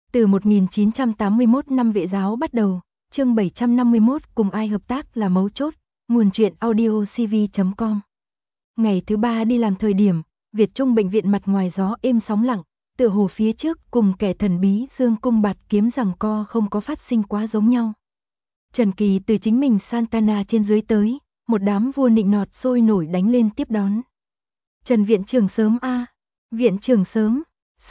Từ 1981 năm Vệ giáo bắt đầu, chương 751 cùng ai hợp tác là mấu chốt, nguồn truyện audio cv.com. Ngày thứ 3 đi làm thời điểm, Việt Trung bệnh viện mặt ngoài gió êm sóng lặng, tựa hồ phía trước cùng kẻ thần bí dương cung bạt kiếm giằng co không có phát sinh quá giống nhau. Trần Kỳ từ chính mình Santana trên dưới tới, một đám vua nịnh nọt sôi nổi đánh lên tiếp đón. Trần viện trưởng sớm a, viện trưởng sớm,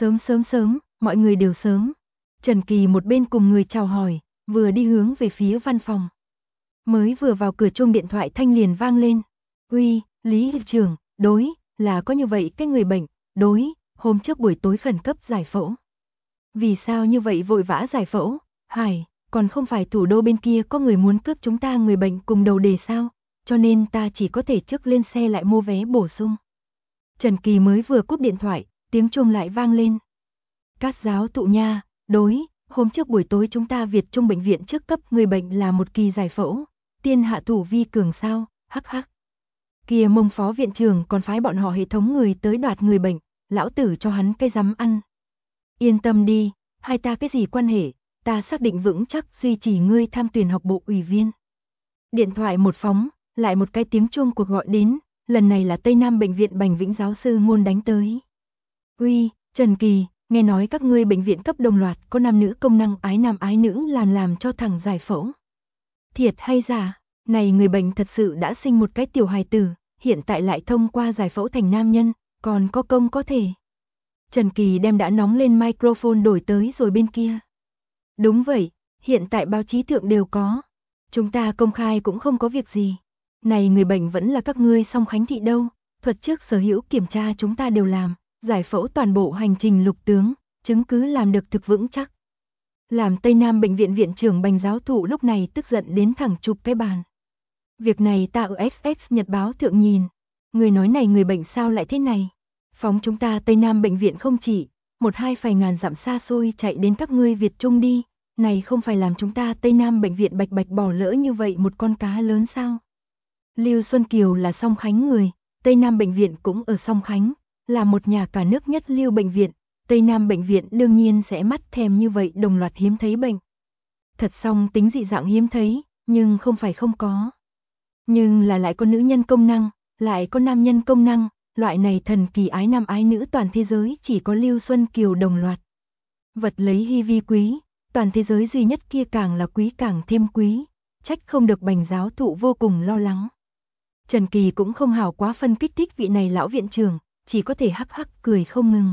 sớm, mọi người đều sớm. Trần Kỳ một bên cùng người chào hỏi, vừa đi hướng về phía văn phòng. Mới vừa vào cửa chuông điện thoại thanh liền vang lên. Uy, Lý Hiệp trưởng, đối, là có như vậy cái người bệnh, đối, hôm trước buổi tối khẩn cấp giải phẫu. Vì sao như vậy vội vã giải phẫu? Hải, còn không phải thủ đô bên kia có người muốn cướp chúng ta người bệnh cùng đầu đề sao? Cho nên ta chỉ có thể trước lên xe lại mua vé bổ sung. Trần Kỳ mới vừa cúp điện thoại, tiếng chuông lại vang lên. Cát giáo tụ nha, đối, hôm trước buổi tối chúng ta Việt Trung bệnh viện trước cấp người bệnh là một kỳ giải phẫu, tiên hạ thủ vi cường sao, hắc hắc. Kia Mông phó viện trưởng còn phái bọn họ hệ thống người tới đoạt người bệnh, lão tử cho hắn cái dám ăn. Yên tâm đi, hai ta cái gì quan hệ, ta xác định vững chắc duy trì ngươi tham tuyển học bộ ủy viên. Điện thoại một phóng, lại một cái tiếng chuông cuộc gọi đến, lần này là Tây Nam bệnh viện Bành Vĩnh giáo sư Ngôn đánh tới. Uy, Trần Kỳ, nghe nói các ngươi bệnh viện cấp đồng loạt có nam nữ công năng ái nam ái nữ làm cho thằng giải phẫu. Thiệt hay giả, này người bệnh thật sự đã sinh một cái tiểu hài tử, hiện tại lại thông qua giải phẫu thành nam nhân, còn có công có thể. Trần Kỳ đem đã nóng lên microphone đổi tới rồi bên kia. Đúng vậy, hiện tại báo chí thượng đều có. Chúng ta công khai cũng không có việc gì. Này người bệnh vẫn là các ngươi Song Khánh thị đâu, thuật trước sở hữu kiểm tra chúng ta đều làm, giải phẫu toàn bộ hành trình lục tướng, chứng cứ làm được thực vững chắc. Làm Tây Nam bệnh viện viện trưởng Bành giáo thụ lúc này tức giận đến thẳng chụp cái bàn. Việc này ta ở XX Nhật báo thượng nhìn, người nói này người bệnh sao lại thế này? Phóng chúng ta Tây Nam bệnh viện không chỉ, một hai phải ngàn dặm xa xôi chạy đến các ngươi Việt Trung đi, này không phải làm chúng ta Tây Nam bệnh viện bạch bỏ lỡ như vậy một con cá lớn sao? Lưu Xuân Kiều là Song Khánh người, Tây Nam bệnh viện cũng ở Song Khánh, là một nhà cả nước nhất lưu bệnh viện, Tây Nam bệnh viện đương nhiên sẽ mắt thèm như vậy đồng loạt hiếm thấy bệnh. Thật song tính dị dạng hiếm thấy, nhưng không phải không có. Nhưng là lại có nữ nhân công năng, lại có nam nhân công năng, loại này thần kỳ ái nam ái nữ toàn thế giới chỉ có Lưu Xuân Kiều đồng loạt. Vật lấy hy vi quý, toàn thế giới duy nhất kia càng là quý càng thêm quý, trách không được Bành giáo thụ vô cùng lo lắng. Trần Kỳ cũng không hảo quá phân kích thích vị này lão viện trưởng, chỉ có thể hắc hắc cười không ngừng.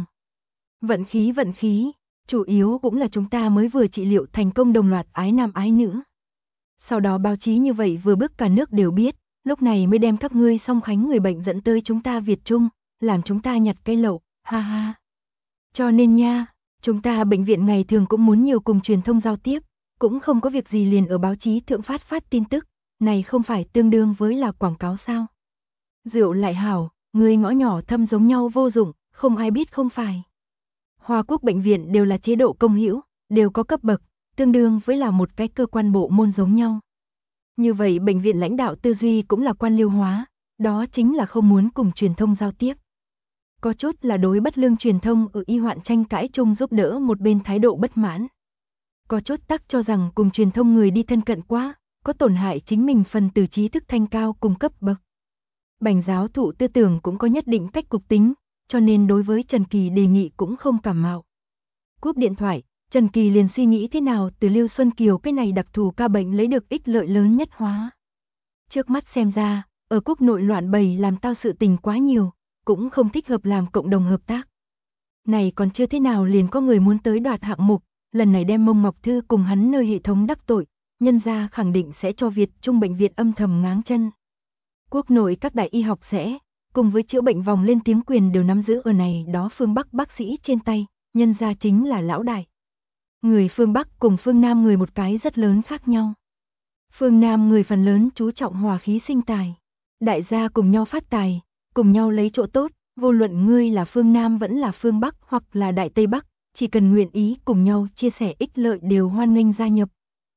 Vận khí, chủ yếu cũng là chúng ta mới vừa trị liệu thành công đồng loạt ái nam ái nữ. Sau đó báo chí như vậy vừa bước cả nước đều biết, lúc này mới đem các ngươi Song Khánh người bệnh dẫn tới chúng ta Việt Trung, làm chúng ta nhặt cây lậu, ha ha. Cho nên nha, chúng ta bệnh viện ngày thường cũng muốn nhiều cùng truyền thông giao tiếp, cũng không có việc gì liền ở báo chí thượng phát tin tức, này không phải tương đương với là quảng cáo sao. Rượu lại hảo, người ngõ nhỏ thâm giống nhau vô dụng, không ai biết không phải. Hoa Quốc bệnh viện đều là chế độ công hữu, đều có cấp bậc, tương đương với là một cái cơ quan bộ môn giống nhau. Như vậy bệnh viện lãnh đạo tư duy cũng là quan liêu hóa, đó chính là không muốn cùng truyền thông giao tiếp. Có chút là đối bất lương truyền thông ở y hoạn tranh cãi chung giúp đỡ một bên thái độ bất mãn. Có chút tắc cho rằng cùng truyền thông người đi thân cận quá, có tổn hại chính mình phần từ trí thức thanh cao cùng cấp bậc. Bành giáo thụ tư tưởng cũng có nhất định cách cục tính, cho nên đối với Trần Kỳ đề nghị cũng không cảm mạo. Cúp điện thoại, Trần Kỳ liền suy nghĩ thế nào từ Lưu Xuân Kiều cái này đặc thù ca bệnh lấy được ích lợi lớn nhất hóa. Trước mắt xem ra, ở quốc nội loạn bầy làm tao sự tình quá nhiều, cũng không thích hợp làm cộng đồng hợp tác. Này còn chưa thế nào liền có người muốn tới đoạt hạng mục, lần này đem Mông Ngọc Thư cùng hắn nơi hệ thống đắc tội, nhân ra khẳng định sẽ cho Việt Trung bệnh viện âm thầm ngáng chân. Quốc nội các đại y học sẽ, cùng với chữa bệnh vòng lên tiếng quyền đều nắm giữ ở này đó phương Bắc bác sĩ trên tay, nhân ra chính là lão đại. Người phương Bắc cùng phương Nam người một cái rất lớn khác nhau. Phương Nam người phần lớn chú trọng hòa khí sinh tài. Đại gia cùng nhau phát tài, cùng nhau lấy chỗ tốt, vô luận ngươi là phương Nam vẫn là phương Bắc hoặc là Đại Tây Bắc, chỉ cần nguyện ý cùng nhau chia sẻ ích lợi đều hoan nghênh gia nhập.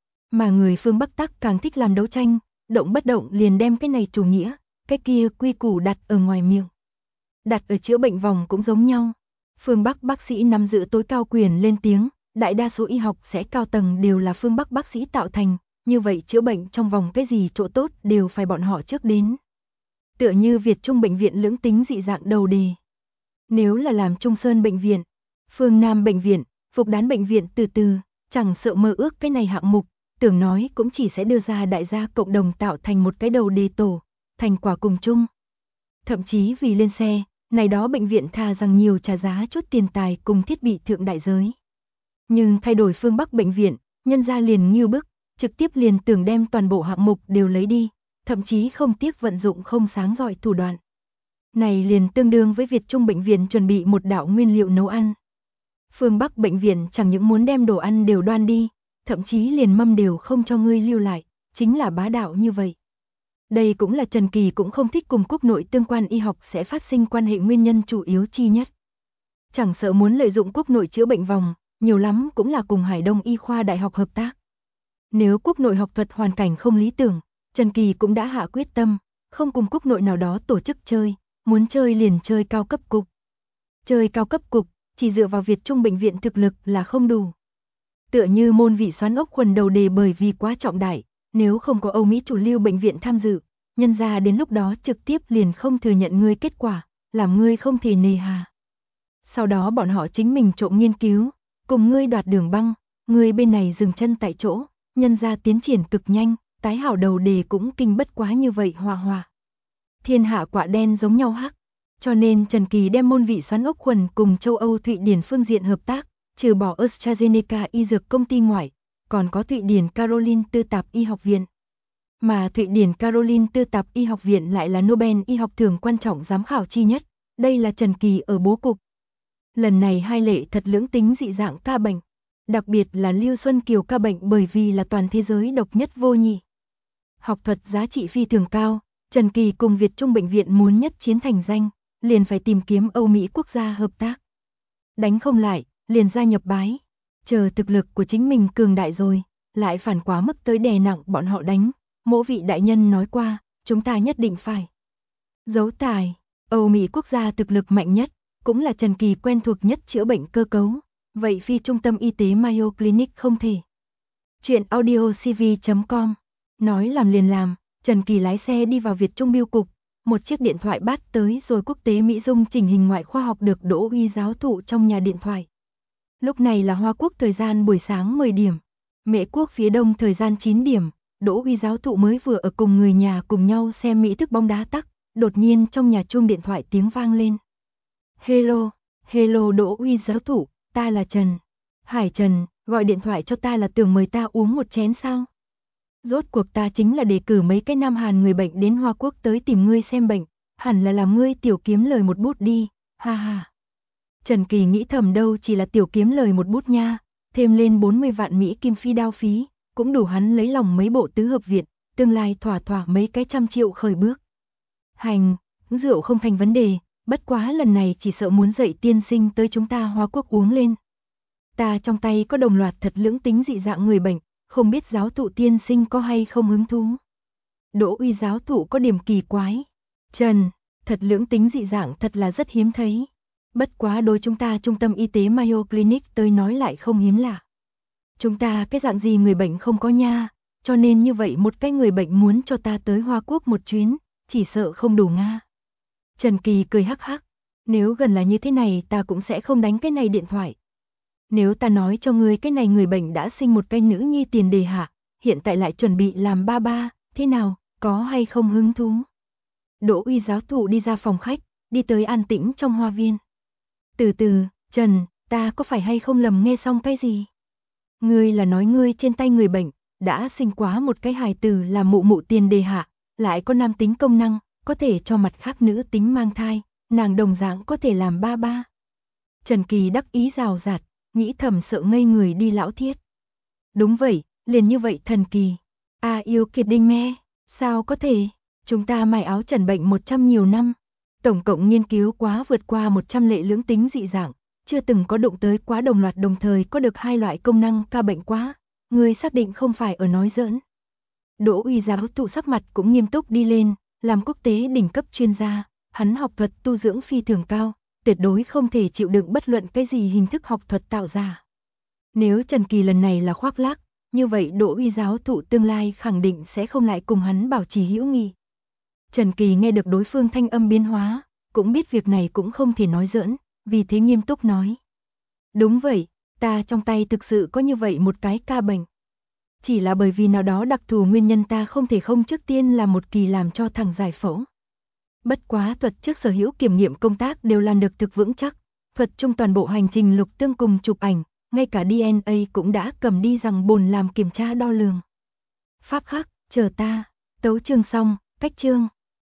Mà người phương Bắc tắc càng thích làm đấu tranh, động bất động liền đem cái này chủ nghĩa, cái kia quy củ đặt ở ngoài miệng. Đặt ở chữa bệnh vòng cũng giống nhau. Phương Bắc bác sĩ nắm giữ tối cao quyền lên tiếng, đại đa số y học sẽ cao tầng đều là phương Bắc bác sĩ tạo thành, như vậy chữa bệnh trong vòng cái gì chỗ tốt đều phải bọn họ trước đến. Tựa như Việt Trung bệnh viện lưỡng tính dị dạng đầu đề. Nếu là làm Trung Sơn bệnh viện, Phương Nam bệnh viện, Phục Đán bệnh viện từ từ, chẳng sợ mơ ước cái này hạng mục, tưởng nói cũng chỉ sẽ đưa ra đại gia cộng đồng tạo thành một cái đầu đề tổ, thành quả cùng chung. Thậm chí vì lên xe, này đó bệnh viện thà rằng nhiều trả giá chút tiền tài cùng thiết bị thượng đại giới. Nhưng thay đổi phương Bắc bệnh viện, nhân ra liền nghiêu bức, trực tiếp liền tưởng đem toàn bộ hạng mục đều lấy đi, thậm chí không tiếc vận dụng không sáng giỏi thủ đoạn. Này liền tương đương với Việt Trung bệnh viện chuẩn bị một đạo nguyên liệu nấu ăn. Phương Bắc bệnh viện chẳng những muốn đem đồ ăn đều đoan đi, thậm chí liền mâm đều không cho ngươi lưu lại, chính là bá đạo như vậy. Đây cũng là Trần Kỳ cũng không thích cùng quốc nội tương quan y học sẽ phát sinh quan hệ nguyên nhân chủ yếu chi nhất. Chẳng sợ muốn lợi dụng quốc nội chữa bệnh vòng, nhiều lắm cũng là cùng Hải Đông Y khoa đại học hợp tác. Nếu quốc nội học thuật hoàn cảnh không lý tưởng, Trần Kỳ cũng đã hạ quyết tâm, không cùng quốc nội nào đó tổ chức chơi, muốn chơi liền chơi cao cấp cục. Chơi cao cấp cục, chỉ dựa vào Việt Trung bệnh viện thực lực là không đủ. Tựa như môn vị xoắn ốc khuẩn đầu đề bởi vì quá trọng đại, nếu không có Âu Mỹ chủ lưu bệnh viện tham dự, nhân ra đến lúc đó trực tiếp liền không thừa nhận ngươi kết quả, làm ngươi không thể nề hà. Sau đó bọn họ chính mình trộm nghiên cứu, cùng ngươi đoạt đường băng, ngươi bên này dừng chân tại chỗ, nhân ra tiến triển cực nhanh, tái hảo đầu đề cũng kinh bất quá như vậy hòa hòa. Thiên hạ quả đen giống nhau hắc, cho nên Trần Kỳ đem môn vị xoắn ốc khuẩn cùng châu Âu Thụy Điển phương diện hợp tác, trừ bỏ AstraZeneca y dược công ty ngoại, còn có Thụy Điển Caroline Tư Tạp Y học viện. Mà Thụy Điển Caroline Tư Tạp Y học viện lại là Nobel y học thưởng quan trọng giám khảo chi nhất, đây là Trần Kỳ ở bố cục. Lần này hai lệ thật lưỡng tính dị dạng ca bệnh, đặc biệt là Lưu Xuân Kiều ca bệnh bởi vì là toàn thế giới độc nhất vô nhị. Học thuật giá trị phi thường cao, Trần Kỳ cùng Việt Trung bệnh viện muốn nhất chiến thành danh, liền phải tìm kiếm Âu Mỹ quốc gia hợp tác. Đánh không lại, liền gia nhập bái, chờ thực lực của chính mình cường đại rồi, lại phản quá mức tới đè nặng bọn họ đánh. Mỗi vị đại nhân nói qua, chúng ta nhất định phải giấu tài, Âu Mỹ quốc gia thực lực mạnh nhất, cũng là Trần Kỳ quen thuộc nhất chữa bệnh cơ cấu, vậy phi trung tâm y tế Mayo Clinic không thể. Chuyện audiocv.com, nói làm liền làm, Trần Kỳ lái xe đi vào Việt Trung Bưu cục, một chiếc điện thoại bắt tới rồi quốc tế Mỹ Dung chỉnh hình ngoại khoa học được Đỗ Uy giáo thụ trong nhà điện thoại. Lúc này là Hoa Quốc thời gian buổi sáng 10 điểm, Mễ Quốc phía đông thời gian 9 điểm. Đỗ Uy giáo thụ mới vừa ở cùng người nhà cùng nhau xem mỹ thức bóng đá tắc, đột nhiên trong nhà chuông điện thoại tiếng vang lên. Hello, hello Đỗ Uy giáo thụ, ta là Trần. Hải Trần, gọi điện thoại cho ta là tưởng mời ta uống một chén sao? Rốt cuộc ta chính là đề cử mấy cái Nam Hàn người bệnh đến Hoa Quốc tới tìm ngươi xem bệnh, hẳn là làm ngươi tiểu kiếm lời một bút đi, ha ha. Trần Kỳ nghĩ thầm đâu chỉ là tiểu kiếm lời một bút nha, thêm lên 40 vạn Mỹ kim phi đao phí, cũng đủ hắn lấy lòng mấy bộ tứ hợp viện, tương lai thỏa thỏa mấy cái trăm triệu khởi bước. Hành, rượu không thành vấn đề, bất quá lần này chỉ sợ muốn dạy tiên sinh tới chúng ta Hoa Quốc uống lên. Ta trong tay có đồng loạt thật lưỡng tính dị dạng người bệnh, không biết giáo thụ tiên sinh có hay không hứng thú. Đỗ Uy giáo thụ có điểm kỳ quái. Trần, thật lưỡng tính dị dạng thật là rất hiếm thấy. Bất quá đối chúng ta trung tâm y tế Mayo Clinic tới nói lại không hiếm lạ. Chúng ta cái dạng gì người bệnh không có nha, cho nên như vậy một cái người bệnh muốn cho ta tới Hoa Quốc một chuyến, chỉ sợ không đủ nga. Trần Kỳ cười hắc hắc, nếu gần là như thế này ta cũng sẽ không đánh cái này điện thoại. Nếu ta nói cho ngươi cái này người bệnh đã sinh một cái nữ nhi tiền đề hạ, hiện tại lại chuẩn bị làm ba ba, thế nào, có hay không hứng thú? Đỗ Uy giáo thụ đi ra phòng khách, đi tới an tĩnh trong hoa viên. Từ từ, Trần, ta có phải hay không lầm nghe xong cái gì? Ngươi là nói ngươi trên tay người bệnh, đã sinh quá một cái hài tử là mụ mụ tiền đề hạ, lại có nam tính công năng, có thể cho mặt khác nữ tính mang thai, nàng đồng dạng có thể làm ba ba. Trần Kỳ đắc ý rào rạt, nghĩ thầm sợ ngây người đi lão thiết. Đúng vậy, liền như vậy thần kỳ. Yêu kiệt đinh me, sao có thể, chúng ta mài áo trần bệnh 100 nhiều năm, tổng cộng nghiên cứu quá vượt qua 100 lệ lưỡng tính dị dạng. Chưa từng có đụng tới quá đồng loạt đồng thời có được hai loại công năng ca bệnh quá, người xác định không phải ở nói giỡn. Đỗ Uy giáo thụ sắc mặt cũng nghiêm túc đi lên, làm quốc tế đỉnh cấp chuyên gia, hắn học thuật tu dưỡng phi thường cao, tuyệt đối không thể chịu đựng bất luận cái gì hình thức học thuật tạo ra. Nếu Trần Kỳ lần này là khoác lác, như vậy Đỗ Uy giáo thụ tương lai khẳng định sẽ không lại cùng hắn bảo trì hữu nghị. Trần Kỳ nghe được đối phương thanh âm biến hóa, cũng biết việc này cũng không thể nói giỡn, vì thế nghiêm túc nói. Đúng vậy, ta trong tay thực sự có như vậy một cái ca bệnh. Chỉ là bởi vì nào đó đặc thù nguyên nhân ta không thể không trước tiên làm một kỳ làm cho thằng giải phẫu. Bất quá thuật trước sở hữu kiểm nghiệm công tác đều làm được thực vững chắc, thuật chung toàn bộ hành trình Lục Tương cùng chụp ảnh, ngay cả DNA cũng đã cầm đi rằng bồn làm kiểm tra đo lường. Pháp khắc, chờ ta, tấu chương xong, cách chương.